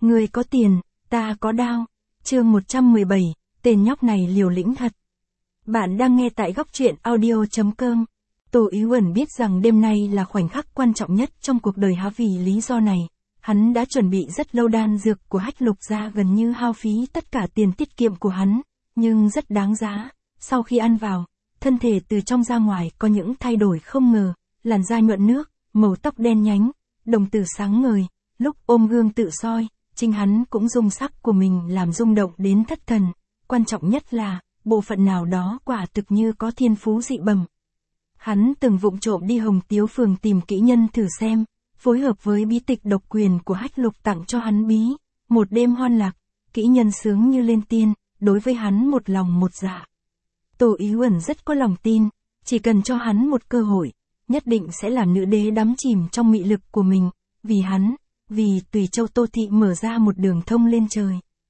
Ngươi có tiền, ta có đao. Chương 117, tên nhóc này liều lĩnh thật. Bạn đang nghe tại góc truyện audio.com. Tô Ý Uẩn biết rằng đêm nay là khoảnh khắc quan trọng nhất trong cuộc đời hắn, vì lý do này. Hắn đã chuẩn bị rất lâu, đan dược của Hách Lục gia gần như hao phí tất cả tiền tiết kiệm của hắn, nhưng rất đáng giá. Sau khi ăn vào, thân thể từ trong ra ngoài có những thay đổi không ngờ, làn da nhuận nước, màu tóc đen nhánh, đồng tử sáng ngời, lúc ôm gương tự soi, chính hắn cũng dùng sắc của mình làm rung động đến thất thần. Quan trọng nhất là, bộ phận nào đó quả thực như có thiên phú dị bẩm. Hắn từng vụng trộm đi Hồng Tiếu Phường tìm kỹ nhân thử xem, phối hợp với bí tịch độc quyền của Hách Lục tặng cho hắn bí. Một đêm hoan lạc, kỹ nhân sướng như lên tiên, đối với hắn một lòng một dạ. Tô Ý Uẩn rất có lòng tin, chỉ cần cho hắn một cơ hội, nhất định sẽ làm nữ đế đắm chìm trong mị lực của mình, vì hắn, vì Tùy Châu Tô Thị mở ra một đường thông lên trời.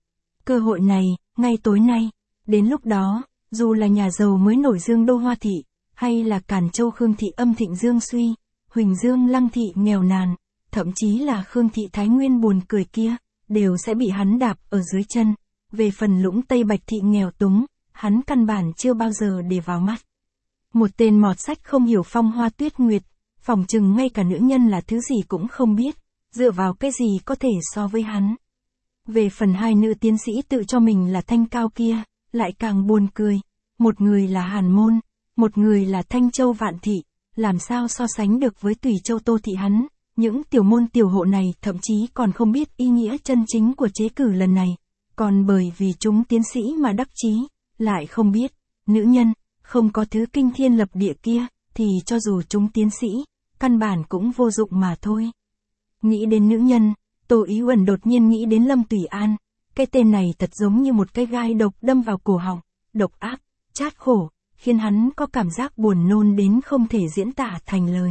Cơ hội này, ngay tối nay, đến lúc đó, dù là nhà giàu mới nổi Dương Đô Hoa Thị, hay là Càn Châu Khương Thị âm thịnh Dương suy, Huỳnh Dương Lăng Thị nghèo nàn, thậm chí là Khương Thị Thái Nguyên buồn cười kia, đều sẽ bị hắn đạp ở dưới chân. Về phần Lũng Tây Bạch Thị nghèo túng, hắn căn bản chưa bao giờ để vào mắt. Một tên mọt sách không hiểu phong hoa tuyết nguyệt, phỏng chừng ngay cả nữ nhân là thứ gì cũng không biết, dựa vào cái gì có thể so với hắn. Về phần hai nữ tiến sĩ tự cho mình là thanh cao kia, lại càng buồn cười. Một người là Hàn Môn, một người là Thanh Châu Vạn Thị, làm sao so sánh được với Tùy Châu Tô Thị hắn. Những tiểu môn tiểu hộ này thậm chí còn không biết ý nghĩa chân chính của chế cử lần này, còn bởi vì chúng tiến sĩ mà đắc chí, lại không biết, nữ nhân, không có thứ kinh thiên lập địa kia, thì cho dù chúng tiến sĩ, căn bản cũng vô dụng mà thôi. Nghĩ đến nữ nhân, Tô Ý Uẩn đột nhiên nghĩ đến Lâm Tùy An. Cái tên này thật giống như một cái gai độc đâm vào cổ họng, độc ác, chát khổ, khiến hắn có cảm giác buồn nôn đến không thể diễn tả thành lời.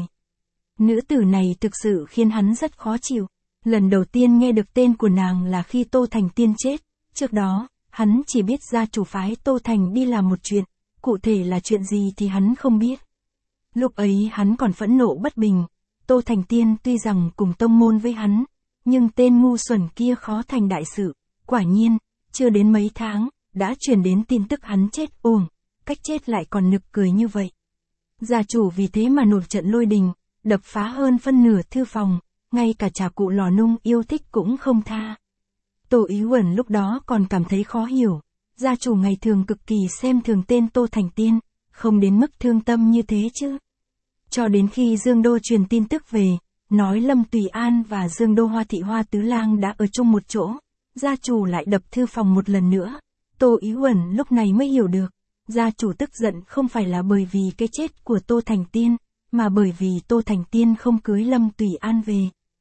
Nữ tử này thực sự khiến hắn rất khó chịu. Lần đầu tiên nghe được tên của nàng là khi Tô Thành Tiên chết. Trước đó, hắn chỉ biết gia chủ phái Tô Thành đi làm một chuyện, cụ thể là chuyện gì thì hắn không biết. Lúc ấy hắn còn phẫn nộ bất bình. Tô Thành Tiên tuy rằng cùng tông môn với hắn, nhưng tên ngu xuẩn kia khó thành đại sự. Quả nhiên, chưa đến mấy tháng, đã truyền đến tin tức hắn chết uổng, cách chết lại còn nực cười như vậy. Gia chủ vì thế mà nổi trận lôi đình, đập phá hơn phân nửa thư phòng, ngay cả trà cụ lò nung yêu thích cũng không tha. Tô Ý Uẩn lúc đó còn cảm thấy khó hiểu, gia chủ ngày thường cực kỳ xem thường tên Tô Thành Tiên, không đến mức thương tâm như thế chứ. Cho đến khi Dương Đô truyền tin tức về, nói Lâm Tùy An và Dương Đô Hoa Thị Hoa Tứ Lang đã ở chung một chỗ, gia chủ lại đập thư phòng một lần nữa. Tô Ý Uẩn lúc này mới hiểu được, gia chủ tức giận không phải là bởi vì cái chết của Tô Thành Tiên, mà bởi vì Tô Thành Tiên không cưới Lâm Tùy An về.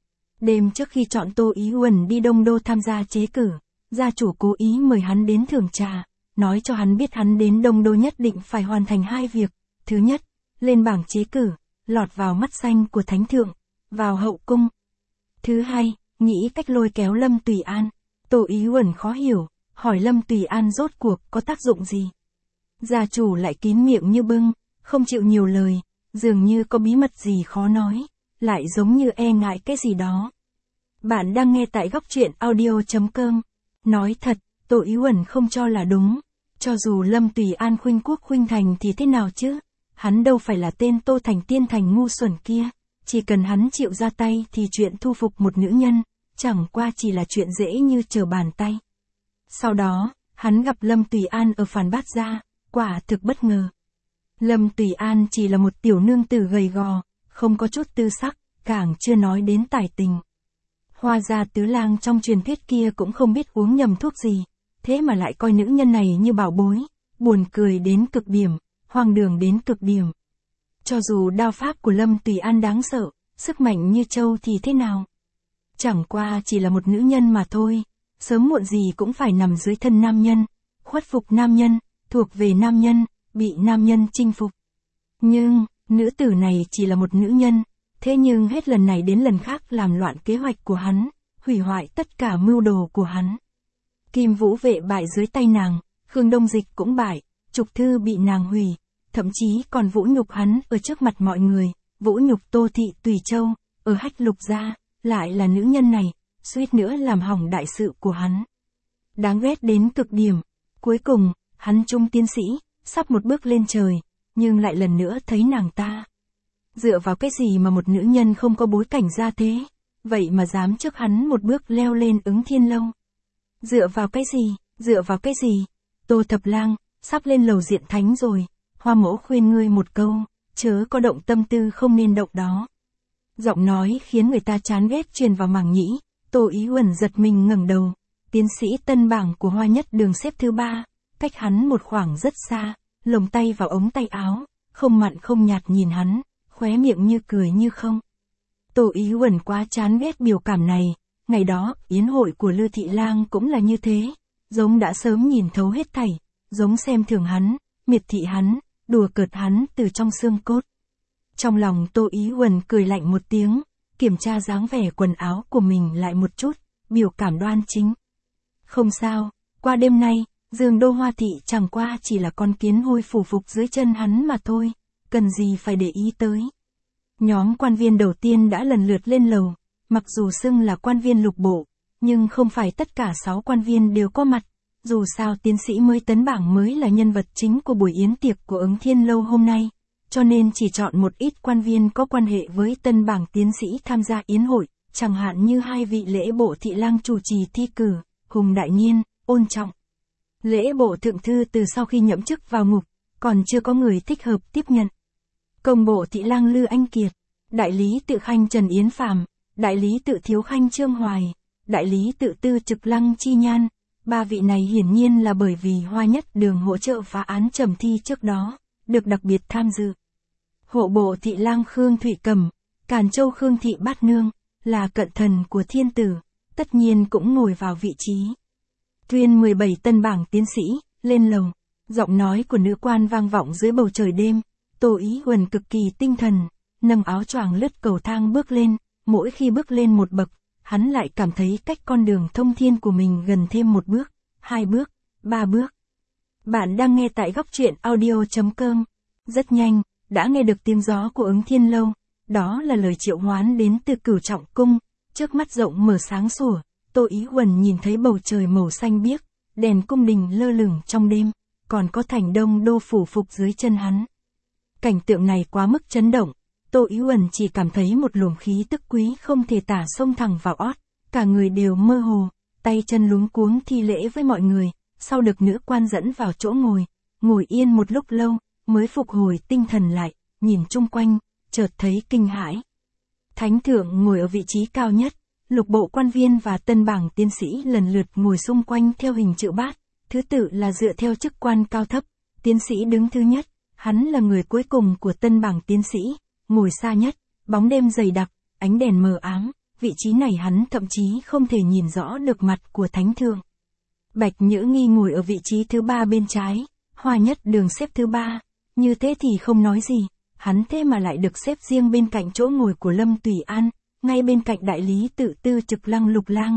Đêm trước khi chọn Tô Ý Uẩn đi Đông Đô tham gia chế cử, gia chủ cố ý mời hắn đến thưởng trà, nói cho hắn biết hắn đến Đông Đô nhất định phải hoàn thành hai việc. Thứ nhất, lên bảng chế cử, lọt vào mắt xanh của Thánh Thượng, vào hậu cung. Thứ hai, nghĩ cách lôi kéo Lâm Tùy An. Tô Ý Uẩn khó hiểu, hỏi Lâm Tùy An rốt cuộc có tác dụng gì. Gia chủ lại kín miệng như bưng, không chịu nhiều lời, dường như có bí mật gì khó nói, lại giống như e ngại cái gì đó. Bạn đang nghe tại góc truyện audio.com. Nói thật, Tô Ý Uẩn không cho là đúng. Cho dù Lâm Tùy An khuynh quốc khuynh thành thì thế nào chứ? Hắn đâu phải là tên Tô Thành Tiên thành ngu xuẩn kia. Chỉ cần hắn chịu ra tay thì chuyện thu phục một nữ nhân, chẳng qua chỉ là chuyện dễ như trở bàn tay. Sau đó, hắn gặp Lâm Tùy An ở Phàn Bát Gia, quả thực bất ngờ. Lâm Tùy An chỉ là một tiểu nương tử gầy gò, không có chút tư sắc, càng chưa nói đến tài tình. Hoa Gia Tứ Lang trong truyền thuyết kia cũng không biết uống nhầm thuốc gì, thế mà lại coi nữ nhân này như bảo bối, buồn cười đến cực điểm, hoang đường đến cực điểm. Cho dù đao pháp của Lâm Tùy An đáng sợ, sức mạnh như trâu thì thế nào? Chẳng qua chỉ là một nữ nhân mà thôi, sớm muộn gì cũng phải nằm dưới thân nam nhân, khuất phục nam nhân, thuộc về nam nhân, bị nam nhân chinh phục. Nhưng, nữ tử này chỉ là một nữ nhân, thế nhưng hết lần này đến lần khác làm loạn kế hoạch của hắn, hủy hoại tất cả mưu đồ của hắn. Kim Vũ Vệ bại dưới tay nàng, Khương Đông Dịch cũng bại, trục thư bị nàng hủy, thậm chí còn vũ nhục hắn ở trước mặt mọi người, vũ nhục Tô Thị Tùy Châu, ở Hách Lục gia, lại là nữ nhân này, suýt nữa làm hỏng đại sự của hắn. Đáng ghét đến cực điểm. Cuối cùng, hắn trúng tiến sĩ, sắp một bước lên trời, nhưng lại lần nữa thấy nàng ta. Dựa vào cái gì mà một nữ nhân không có bối cảnh ra thế, vậy mà dám trước hắn một bước leo lên Ứng Thiên Lâu. Dựa vào cái gì? Tô Thập Lang, sắp lên lầu diện thánh rồi, Hoa mẫu khuyên ngươi một câu, chớ có động tâm tư không nên động đó. Giọng nói khiến người ta chán ghét truyền vào màng nhĩ, Tô Ý Uẩn giật mình ngẩng đầu. Tiến sĩ tân bảng của Hoa Nhất Đường xếp thứ 3, cách hắn một khoảng rất xa, lồng tay vào ống tay áo, không mặn không nhạt nhìn hắn, khóe miệng như cười như không. Tô Ý Uẩn quá chán ghét biểu cảm này, ngày đó, yến hội của Lư Thị Lang cũng là như thế, giống đã sớm nhìn thấu hết thảy, giống xem thường hắn, miệt thị hắn, đùa cợt hắn từ trong xương cốt. Trong lòng Tô Ý Uẩn cười lạnh một tiếng, kiểm tra dáng vẻ quần áo của mình lại một chút, biểu cảm đoan chính. Không sao, qua đêm nay, Dương Đô Hoa Thị chẳng qua chỉ là con kiến hôi phủ phục dưới chân hắn mà thôi, cần gì phải để ý tới. Nhóm quan viên đầu tiên đã lần lượt lên lầu, mặc dù xưng là quan viên lục bộ, nhưng không phải tất cả 6 quan viên đều có mặt, dù sao tiến sĩ mới tấn bảng mới là nhân vật chính của buổi yến tiệc của Ứng Thiên Lâu hôm nay, cho nên chỉ chọn một ít quan viên có quan hệ với tân bảng tiến sĩ tham gia yến hội, chẳng hạn như 2 vị lễ bộ thị lang chủ trì thi cử, Hùng Đại Nhiên, Ôn Trọng. Lễ bộ thượng thư từ sau khi nhậm chức vào ngục, còn chưa có người thích hợp tiếp nhận. Công bộ thị lang Lư Anh Kiệt, đại lý tự khanh Trần Yến Phàm, đại lý tự thiếu khanh Trương Hoài, đại lý tự tư trực Lăng Chi Nhan. 3 vị này hiển nhiên là bởi vì Hoa Nhất Đường hỗ trợ phá án trầm thi trước đó, được đặc biệt tham dự. Hộ bộ thị lang Khương Thụy Cẩm, Càn Châu Khương Thị Bát Nương, là cận thần của thiên tử, tất nhiên cũng ngồi vào vị trí. Tuyên 17 tân bảng tiến sĩ, lên lầu, giọng nói của nữ quan vang vọng dưới bầu trời đêm, Tô Ý Uẩn cực kỳ tinh thần, nâng áo choàng lướt cầu thang bước lên, mỗi khi bước lên một bậc, hắn lại cảm thấy cách con đường thông thiên của mình gần thêm một bước, 2 bước, 3 bước. Bạn đang nghe tại góc truyện audio.com. Rất nhanh, đã nghe được tiếng gió của Ứng Thiên Lâu, đó là lời triệu hoán đến từ Cửu Trọng Cung, trước mắt rộng mở sáng sủa, Tô Ý Uẩn nhìn thấy bầu trời màu xanh biếc, đèn cung đình lơ lửng trong đêm, còn có thành Đông Đô phủ phục dưới chân hắn. Cảnh tượng này quá mức chấn động, Tô Ý Uẩn chỉ cảm thấy một luồng khí tức quý không thể tả xông thẳng vào ót, cả người đều mơ hồ, tay chân luống cuống thi lễ với mọi người, sau được nữ quan dẫn vào chỗ ngồi yên một lúc lâu, mới phục hồi tinh thần lại, nhìn chung quanh, chợt thấy kinh hãi. Thánh thượng ngồi ở vị trí cao nhất, lục bộ quan viên và tân bảng tiến sĩ lần lượt ngồi xung quanh theo hình chữ bát, thứ tự là dựa theo chức quan cao thấp, tiến sĩ đứng thứ nhất, hắn là người cuối cùng của tân bảng tiến sĩ, ngồi xa nhất, bóng đêm dày đặc, ánh đèn mờ ám, vị trí này hắn thậm chí không thể nhìn rõ được mặt của thánh thượng. Bạch Nhữ Nghi ngồi ở vị trí thứ 3 bên trái, Hoa Nhất Đường xếp thứ 3, như thế thì không nói gì, hắn thế mà lại được xếp riêng bên cạnh chỗ ngồi của Lâm Tùy An, ngay bên cạnh đại lý tự tư trực Lăng Lục Lang.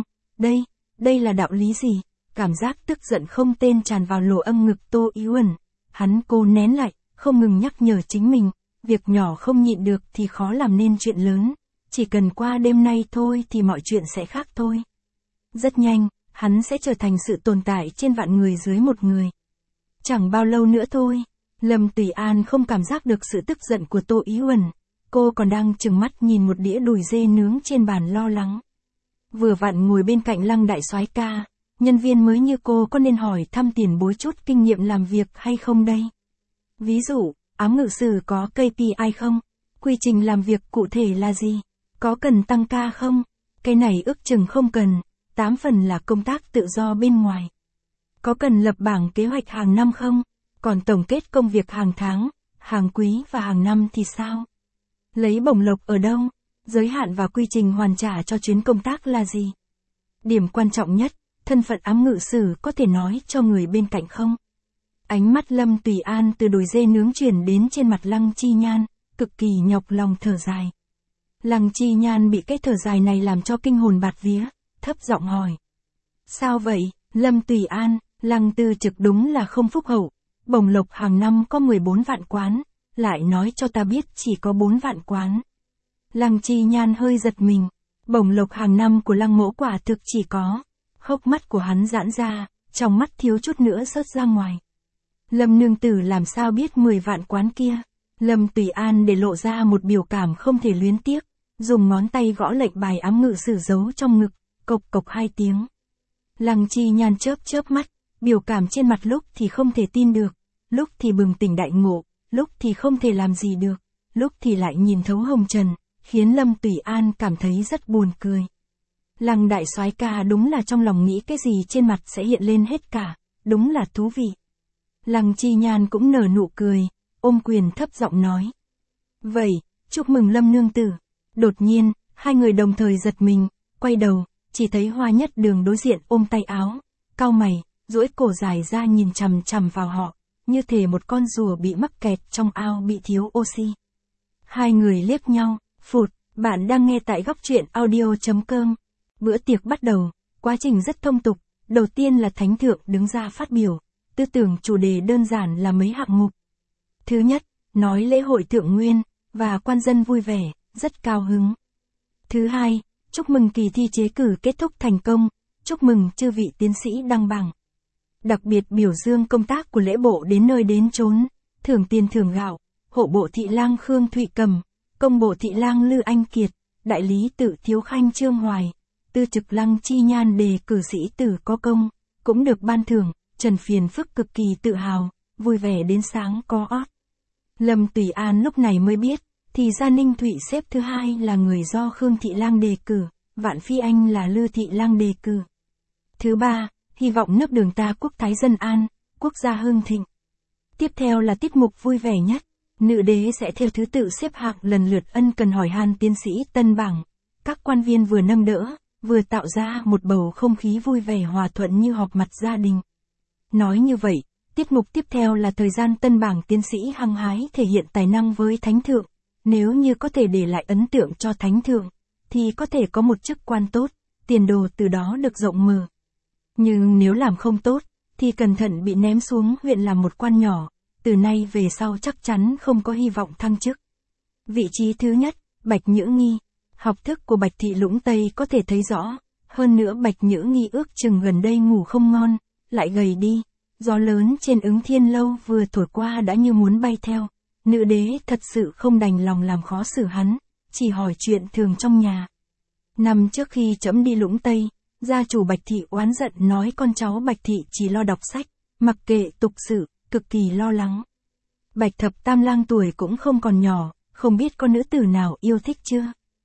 Đây là đạo lý gì? Cảm giác tức giận không tên tràn vào lỗ âm ngực Tô Ý Uẩn. Hắn cố nén lại, không ngừng nhắc nhở chính mình, việc nhỏ không nhịn được thì khó làm nên chuyện lớn, chỉ cần qua đêm nay thôi thì mọi chuyện sẽ khác thôi. Rất nhanh, hắn sẽ trở thành sự tồn tại trên vạn người dưới một người. Chẳng bao lâu nữa thôi, Lâm Tùy An không cảm giác được sự tức giận của Tô Ý Uẩn, cô còn đang trừng mắt nhìn một đĩa đùi dê nướng trên bàn lo lắng. Vừa vặn ngồi bên cạnh Lăng đại soái ca, nhân viên mới như cô có nên hỏi thăm tiền bối chút kinh nghiệm làm việc hay không đây? Ví dụ, ám ngự sử có KPI không? Quy trình làm việc cụ thể là gì? Có cần tăng ca không? Cái này ước chừng không cần, 8 phần là công tác tự do bên ngoài. Có cần lập bảng kế hoạch hàng năm không? Còn tổng kết công việc hàng tháng, hàng quý và hàng năm thì sao? Lấy bổng lộc ở đâu? Giới hạn và quy trình hoàn trả cho chuyến công tác là gì? Điểm quan trọng nhất, thân phận ám ngự sử có thể nói cho người bên cạnh không? Ánh mắt Lâm Tùy An từ đùi dê nướng chuyển đến trên mặt Lăng Chi Nhan, cực kỳ nhọc lòng thở dài. Lăng Chi Nhan bị cái thở dài này làm cho kinh hồn bạt vía, thấp giọng hỏi. Sao vậy, Lâm Tùy An, Lăng Tư Trực đúng là không phúc hậu, bổng lộc hàng năm có 14 vạn quán, lại nói cho ta biết chỉ có 4 vạn quán. Lăng Chi Nhan hơi giật mình, Bổng lộc hàng năm của Lăng Mỗ quả thực chỉ có. Hốc mắt của hắn giãn ra, trong mắt thiếu chút nữa rớt ra ngoài. Lâm nương tử làm sao biết 10 vạn quán kia. Lâm Tùy An để lộ ra một biểu cảm không thể luyến tiếc, dùng ngón tay gõ lệnh bài ám ngự sử giấu trong ngực, cộc cộc 2 tiếng. Lăng Chi Nhan chớp chớp mắt, biểu cảm trên mặt lúc thì không thể tin được, lúc thì bừng tỉnh đại ngộ, lúc thì không thể làm gì được, lúc thì lại nhìn thấu hồng trần, khiến Lâm Tùy An cảm thấy rất buồn cười. Lăng đại soái ca đúng là trong lòng nghĩ cái gì trên mặt sẽ hiện lên hết cả, đúng là thú vị. Lăng Chi Nhan cũng nở nụ cười, ôm quyền thấp giọng nói. Vậy, chúc mừng Lâm nương tử. Đột nhiên, hai người đồng thời giật mình, quay đầu, chỉ thấy Hoa Nhất Đường đối diện ôm tay áo, cau mày, duỗi cổ dài ra nhìn chằm chằm vào họ, như thể một con rùa bị mắc kẹt trong ao bị thiếu oxy. Hai người liếc nhau, phụt, bạn đang nghe tại góc truyện audio.com. Bữa tiệc bắt đầu, quá trình rất thông tục, đầu tiên là thánh thượng đứng ra phát biểu, tư tưởng chủ đề đơn giản là mấy hạng mục. Thứ nhất, nói lễ hội thượng nguyên, và quan dân vui vẻ, rất cao hứng. Thứ hai, chúc mừng kỳ thi chế cử kết thúc thành công, chúc mừng chư vị tiến sĩ đăng bảng. Đặc biệt biểu dương công tác của lễ bộ đến nơi đến chốn, thưởng tiền thưởng gạo, hộ bộ thị lang Khương Thụy Cầm, công bộ thị lang Lư Anh Kiệt, đại lý tự Thiếu Khanh Trương Hoài, tư trực Lăng Chi Nhan đề cử sĩ tử có công, cũng được ban thưởng. Trần Phiền Phức cực kỳ tự hào, vui vẻ đến sáng có ót. Lâm Tùy An lúc này mới biết, thì ra Ninh Thụy xếp thứ hai là người do Khương Thị Lang đề cử, Vạn Phi Anh là Lư Thị Lang đề cử. Thứ ba, hy vọng nước Đường ta quốc thái dân an, quốc gia hưng thịnh. Tiếp theo là tiết mục vui vẻ nhất, nữ đế sẽ theo thứ tự xếp hạng lần lượt ân cần hỏi han tiến sĩ tân bảng. Các quan viên vừa nâng đỡ, vừa tạo ra một bầu không khí vui vẻ hòa thuận như họp mặt gia đình. Nói như vậy, tiết mục tiếp theo là thời gian tân bảng tiến sĩ hăng hái thể hiện tài năng với thánh thượng. Nếu như có thể để lại ấn tượng cho thánh thượng, thì có thể có một chức quan tốt, tiền đồ từ đó được rộng mở. Nhưng nếu làm không tốt, thì cẩn thận bị ném xuống huyện làm một quan nhỏ, từ nay về sau chắc chắn không có hy vọng thăng chức. Vị trí thứ nhất, Bạch Nhữ Nghi. Học thức của Bạch Thị Lũng Tây có thể thấy rõ, hơn nữa Bạch Nhữ Nghi ước chừng gần đây ngủ không ngon, lại gầy đi, gió lớn trên Ứng Thiên Lâu vừa thổi qua đã như muốn bay theo, nữ đế thật sự không đành lòng làm khó xử hắn, chỉ hỏi chuyện thường trong nhà. Năm trước khi trẫm đi Lũng Tây, gia chủ Bạch Thị oán giận nói con cháu Bạch Thị chỉ lo đọc sách, mặc kệ tục sự, cực kỳ lo lắng. Bạch Thập Tam Lang tuổi cũng không còn nhỏ, không biết có nữ tử nào yêu thích chưa?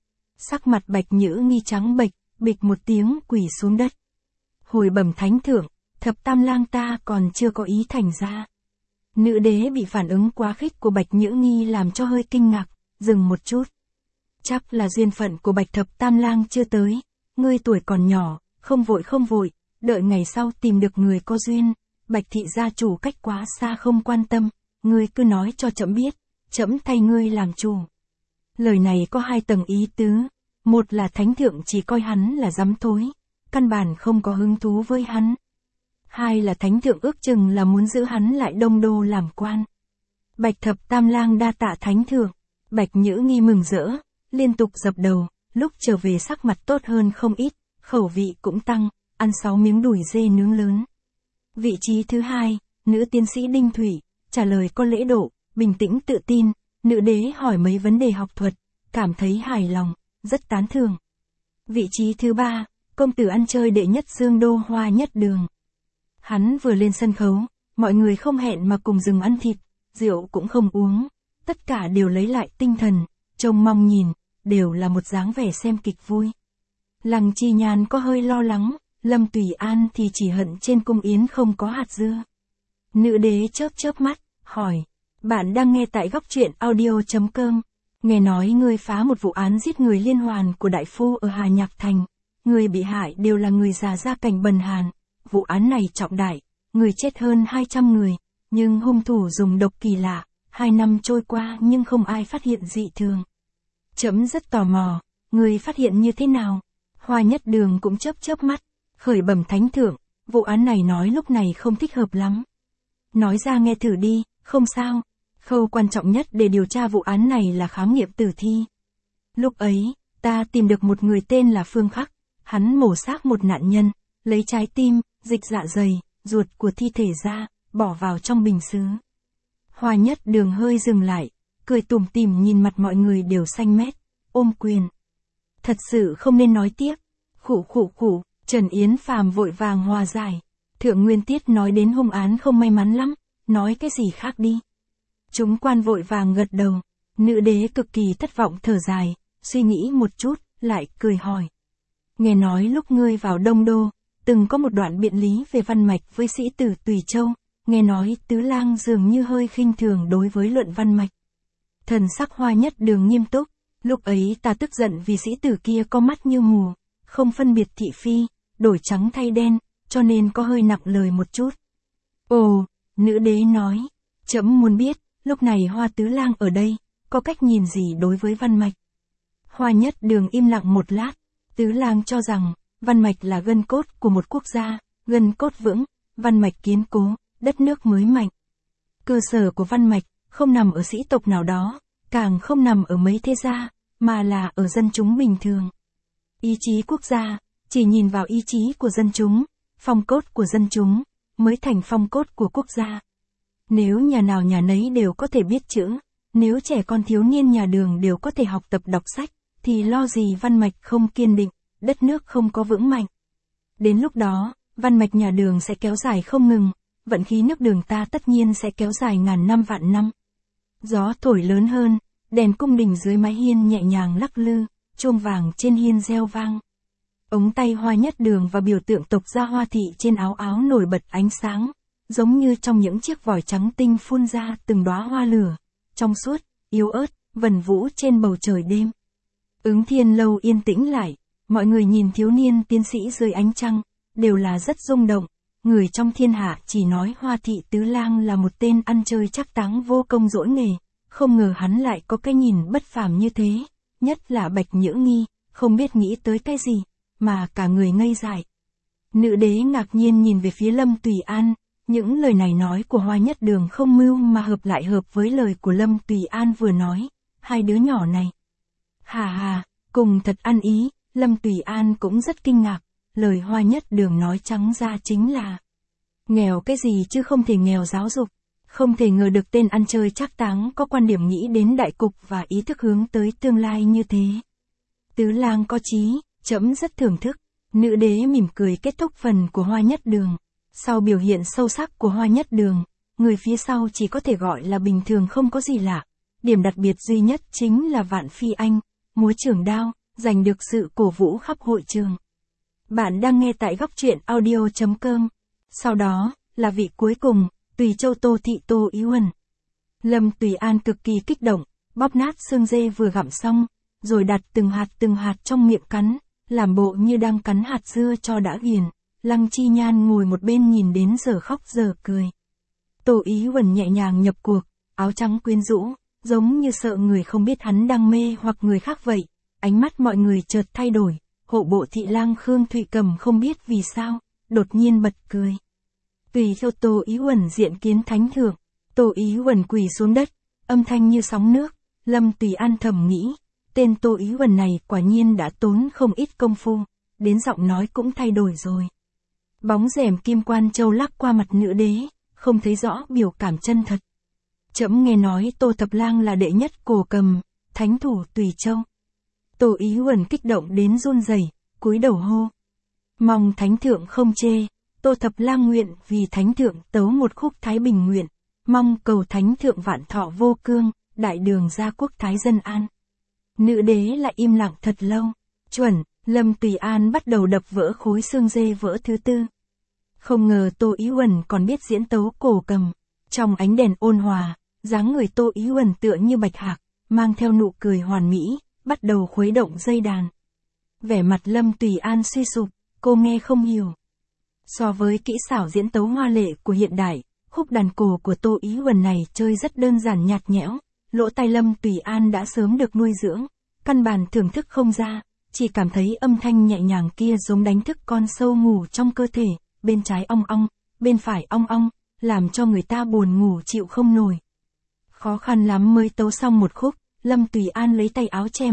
Sắc mặt Bạch Nhữ Nghi trắng bệch, bịch một tiếng quỳ xuống đất. Hồi bẩm thánh thượng, Thập Tam Lang ta còn chưa có ý thành ra. Nữ đế bị phản ứng quá khích của Bạch Nhữ Nghi làm cho hơi kinh ngạc, dừng một chút. Chắc là duyên phận của Bạch Thập Tam Lang chưa tới, ngươi tuổi còn nhỏ, không vội, đợi ngày sau tìm được người có duyên. Bạch Thị gia chủ cách quá xa không quan tâm, ngươi cứ nói cho trẫm biết, trẫm thay ngươi làm chủ. Lời này có hai tầng ý tứ, một là thánh thượng chỉ coi hắn là dám thối, căn bản không có hứng thú với hắn. Hai là thánh thượng ước chừng là muốn giữ hắn lại Đông Đô làm quan. Bạch Thập Tam Lang đa tạ thánh thượng. Bạch Nhữ Nghi mừng rỡ, liên tục dập đầu, lúc trở về sắc mặt tốt hơn không ít, khẩu vị cũng tăng, ăn 6 miếng đùi dê nướng lớn. Vị trí thứ hai, nữ tiến sĩ Đinh Thủy, trả lời có lễ độ, bình tĩnh tự tin, nữ đế hỏi mấy vấn đề học thuật, cảm thấy hài lòng, rất tán thưởng. Vị trí thứ ba, công tử ăn chơi đệ nhất Dương Đô Hoa Nhất Đường. Hắn vừa lên sân khấu, mọi người không hẹn mà cùng dừng ăn thịt, rượu cũng không uống, tất cả đều lấy lại tinh thần, trông mong nhìn, đều là một dáng vẻ xem kịch vui. Lăng Chi Nhan có hơi lo lắng, Lâm Tùy An thì chỉ hận trên cung yến không có hạt dưa. Nữ đế chớp chớp mắt, hỏi, bạn đang nghe tại góc truyện audio.com, nghe nói ngươi phá một vụ án giết người liên hoàn của đại phu ở Hà Nhạc Thành, người bị hại đều là người già gia cảnh bần hàn. Vụ án này trọng đại, người chết hơn 200 người, nhưng hung thủ dùng độc kỳ lạ, 2 năm trôi qua nhưng không ai phát hiện dị thường. Trẫm rất tò mò, người phát hiện như thế nào? Hoa Nhất Đường cũng chớp chớp mắt, khởi bẩm thánh thượng, vụ án này nói lúc này không thích hợp lắm. Nói ra nghe thử đi, không sao, khâu quan trọng nhất để điều tra vụ án này là khám nghiệm tử thi. Lúc ấy, Ta tìm được một người tên là Phương Khắc, hắn mổ xác một nạn nhân, lấy trái tim, dịch dạ dày, ruột của thi thể ra, bỏ vào trong bình sứ. Hoa Nhất Đường hơi dừng lại, cười tủm tỉm nhìn mặt mọi người đều xanh mét, ôm quyền. Thật sự không nên nói tiếp. Khụ khụ khụ, Trần Yến Phàm vội vàng hòa giải. Thượng Nguyên Tiết nói đến hung án không may mắn lắm, nói cái gì khác đi. Chúng quan vội vàng gật đầu, nữ đế cực kỳ thất vọng thở dài, suy nghĩ một chút, lại cười hỏi. Nghe nói lúc ngươi vào Đông Đô, từng có một đoạn biện lý về văn mạch với sĩ tử Tùy Châu, nghe nói Tứ Lang dường như hơi khinh thường đối với luận văn mạch. Thần sắc Hoa Nhất Đường nghiêm túc, lúc ấy ta tức giận vì sĩ tử kia có mắt như mù, không phân biệt thị phi, đổi trắng thay đen, cho nên có hơi nặng lời một chút. Ồ, nữ đế nói, trẫm muốn biết, lúc này Hoa Tứ Lang ở đây, có cách nhìn gì đối với văn mạch? Hoa Nhất Đường im lặng một lát, Tứ Lang cho rằng, văn mạch là gân cốt của một quốc gia, gân cốt vững, văn mạch kiên cố, đất nước mới mạnh. Cơ sở của văn mạch, không nằm ở sĩ tộc nào đó, càng không nằm ở mấy thế gia, mà là ở dân chúng bình thường. Ý chí quốc gia, chỉ nhìn vào ý chí của dân chúng, phong cốt của dân chúng, mới thành phong cốt của quốc gia. Nếu nhà nào nhà nấy đều có thể biết chữ, nếu trẻ con thiếu niên nhà Đường đều có thể học tập đọc sách, thì lo gì văn mạch không kiên định, đất nước không có vững mạnh. Đến lúc đó, văn mạch nhà Đường sẽ kéo dài không ngừng, vận khí nước Đường ta tất nhiên sẽ kéo dài ngàn năm vạn năm. Gió thổi lớn hơn, đèn cung đình dưới mái hiên nhẹ nhàng lắc lư, chuông vàng trên hiên reo vang. Ống tay Hoa Nhất Đường và biểu tượng tộc gia Hoa thị trên áo áo nổi bật ánh sáng, giống như trong những chiếc vòi trắng tinh phun ra từng đóa hoa lửa, trong suốt, yếu ớt, vần vũ trên bầu trời đêm. Ứng Thiên Lâu yên tĩnh lại, mọi người nhìn thiếu niên tiến sĩ dưới ánh trăng, đều là rất rung động. Người trong thiên hạ chỉ nói Hoa thị Tứ Lang là một tên ăn chơi trác táng vô công dỗi nghề, không ngờ hắn lại có cái nhìn bất phàm như thế, nhất là Bạch Nhữ Nghi, không biết nghĩ tới cái gì, mà cả người ngây dại. Nữ đế ngạc nhiên nhìn về phía Lâm Tùy An, những lời này nói của Hoa Nhất Đường không mưu mà hợp lại hợp với lời của Lâm Tùy An vừa nói, hai đứa nhỏ này. Hà hà, cùng thật ăn ý, Lâm Tùy An cũng rất kinh ngạc, lời Hoa Nhất Đường nói trắng ra chính là nghèo cái gì chứ không thể nghèo giáo dục, không thể ngờ được tên ăn chơi trác táng có quan điểm nghĩ đến đại cục và ý thức hướng tới tương lai như thế. Tứ Lang có chí, trẫm rất thưởng thức, nữ đế mỉm cười kết thúc phần của Hoa Nhất Đường. Sau biểu hiện sâu sắc của Hoa Nhất Đường, người phía sau chỉ có thể gọi là bình thường không có gì lạ. Điểm đặc biệt duy nhất chính là Vạn Phi Anh, múa trường đao, giành được sự cổ vũ khắp hội trường. Bạn đang nghe tại góc truyện audio.com. Sau đó, là vị cuối cùng, Tùy Châu Tô Thị Tô Ý Uẩn. Lâm Tùy An cực kỳ kích động, bóp nát xương dê vừa gặm xong, rồi đặt từng hạt trong miệng cắn, làm bộ như đang cắn hạt dưa cho đã ghiền. Lăng Chi Nhan ngồi một bên nhìn đến giờ khóc giờ cười. Tô Ý Uẩn nhẹ nhàng nhập cuộc, áo trắng quyến rũ, giống như sợ người không biết hắn đang mê hoặc người khác vậy. Ánh mắt mọi người chợt thay đổi, hộ bộ thị lang Khương Thụy Cầm không biết vì sao, đột nhiên bật cười. Tùy theo Tô Ý Uẩn diện kiến thánh thượng, Tô Ý Uẩn quỳ xuống đất, âm thanh như sóng nước. Lâm Tùy An thầm nghĩ, tên Tô Ý Uẩn này quả nhiên đã tốn không ít công phu, đến giọng nói cũng thay đổi rồi. Bóng rèm kim quan châu lắc qua mặt nữ đế, không thấy rõ biểu cảm chân thật. Trẫm nghe nói Tô Thập Lang là đệ nhất cổ cầm, thánh thủ Tùy Châu. Tô Ý Uẩn kích động đến run rẩy, cúi đầu hô. Mong thánh thượng không chê, Tô Thập Lang nguyện vì thánh thượng tấu một khúc Thái Bình nguyện, mong cầu thánh thượng vạn thọ vô cương, đại đường gia quốc thái dân an. Nữ đế lại im lặng thật lâu. Chuẩn, Lâm Tùy An bắt đầu đập vỡ khối xương dê vỡ thứ tư. Không ngờ Tô Ý Uẩn còn biết diễn tấu cổ cầm. Trong ánh đèn ôn hòa, dáng người Tô Ý Uẩn tựa như bạch hạc, mang theo nụ cười hoàn mỹ, bắt đầu khuấy động dây đàn. Vẻ mặt Lâm Tùy An suy sụp, cô nghe không hiểu. So với kỹ xảo diễn tấu hoa lệ của hiện đại, khúc đàn cổ của Tô Ý Uẩn này chơi rất đơn giản nhạt nhẽo, lỗ tai Lâm Tùy An đã sớm được nuôi dưỡng, căn bản thưởng thức không ra, chỉ cảm thấy âm thanh nhẹ nhàng kia giống đánh thức con sâu ngủ trong cơ thể, bên trái ong ong, bên phải ong ong, làm cho người ta buồn ngủ chịu không nổi. Khó khăn lắm mới tấu xong một khúc, Lâm Tùy An lấy tay áo che mặt,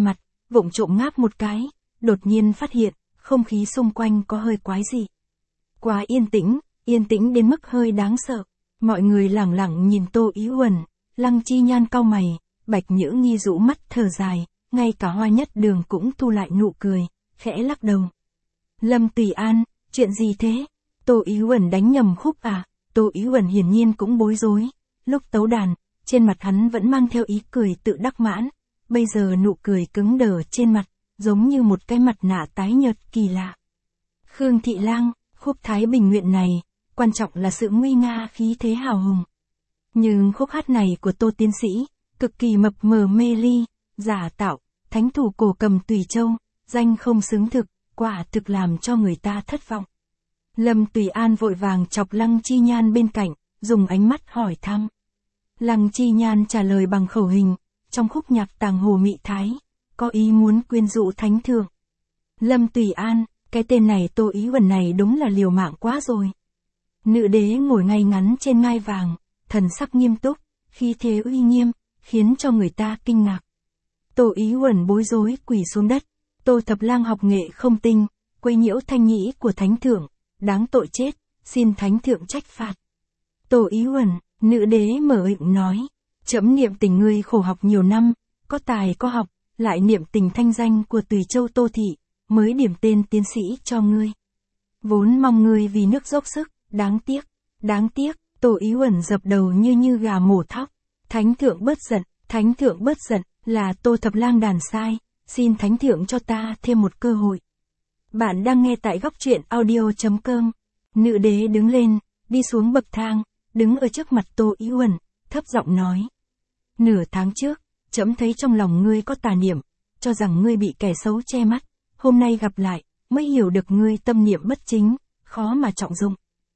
vụng trộm ngáp một cái, đột nhiên phát hiện, không khí xung quanh có hơi quái dị. Quá yên tĩnh đến mức hơi đáng sợ. Mọi người lẳng lặng nhìn Tô Ý Uẩn, Lăng Chi Nhan cau mày, Bạch Nhữ Nghi rũ mắt thở dài, ngay cả Hoa Nhất Đường cũng thu lại nụ cười, khẽ lắc đầu. Lâm Tùy An, chuyện gì thế? Tô Ý Uẩn đánh nhầm khúc à? Tô Ý Uẩn hiển nhiên cũng bối rối. Lúc tấu đàn, trên mặt hắn vẫn mang theo ý cười tự đắc mãn, bây giờ nụ cười cứng đờ trên mặt, giống như một cái mặt nạ tái nhợt kỳ lạ. Khương Thị Lang, khúc Thái Bình Nguyện này, quan trọng là sự nguy nga khí thế hào hùng. Nhưng khúc hát này của Tô tiến sĩ, cực kỳ mập mờ mê ly, giả tạo, thánh thủ cổ cầm Tùy Châu, danh không xứng thực, quả thực làm cho người ta thất vọng. Lâm Tùy An vội vàng chọc Lăng Chi Nhan bên cạnh, dùng ánh mắt hỏi thăm. Lăng Chi Nhan trả lời bằng khẩu hình, trong khúc nhạc Tàng Hồ Mị Thái, có ý muốn quyến rũ thánh thượng. Lâm Tùy An, cái tên này Tô Ý Uẩn này đúng là liều mạng quá rồi. Nữ đế ngồi ngay ngắn trên ngai vàng, thần sắc nghiêm túc, khí thế uy nghiêm, khiến cho người ta kinh ngạc. Tô Ý Uẩn bối rối quỳ xuống đất. Tô Thập Lang học nghệ không tinh, quấy nhiễu thanh nhĩ của thánh thượng, đáng tội chết, xin thánh thượng trách phạt. Tô Ý Uẩn, nữ đế mở miệng nói, trẫm niệm tình ngươi khổ học nhiều năm, có tài có học, lại niệm tình thanh danh của Tùy Châu Tô thị, mới điểm tên tiến sĩ cho ngươi. Vốn mong ngươi vì nước dốc sức, đáng tiếc, Tô Ý Uẩn dập đầu như gà mổ thóc. Thánh thượng bớt giận, là Tô Thập Lang đàn sai, xin thánh thượng cho ta thêm một cơ hội. Bạn đang nghe tại góc truyện audio.com. Nữ đế đứng lên, đi xuống bậc thang, đứng ở trước mặt Tô Ý Uẩn, thấp giọng nói. Nửa tháng trước, trẫm thấy trong lòng ngươi có tà niệm, cho rằng ngươi bị kẻ xấu che mắt, hôm nay gặp lại, mới hiểu được ngươi tâm niệm bất chính, khó mà trọng dụng.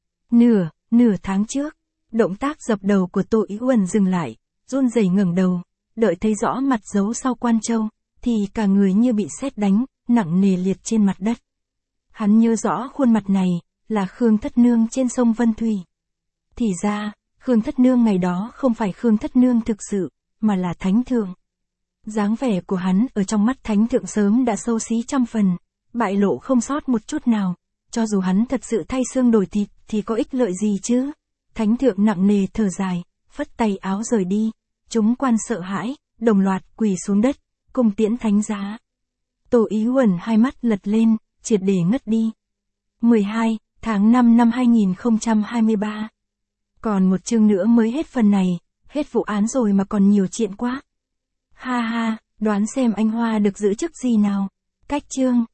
Nửa tháng trước, động tác dập đầu của Tô Ý Uẩn dừng lại, run rẩy ngẩng đầu, đợi thấy rõ mặt giấu sau quan châu, thì cả người như bị sét đánh, nặng nề liệt trên mặt đất. Hắn nhớ rõ khuôn mặt này, là Khương Thất Nương trên sông Vân Thủy. Thì ra, Khương Thất Nương ngày đó không phải Khương Thất Nương thực sự, mà là thánh thượng. Dáng vẻ của hắn ở trong mắt thánh thượng sớm đã xấu xí trăm phần, bại lộ không sót một chút nào, cho dù hắn thật sự thay xương đổi thịt thì có ích lợi gì chứ. Thánh thượng nặng nề thở dài, phất tay áo rời đi, chúng quan sợ hãi, đồng loạt quỳ xuống đất, cùng tiễn thánh giá. Tô Ý Uẩn hai mắt lật lên, triệt để ngất đi. 12 tháng 5 năm 2023. Còn một chương nữa mới hết phần này, hết vụ án rồi mà còn nhiều chuyện quá. Ha ha, đoán xem anh Hoa được giữ chức gì nào. Cách chương.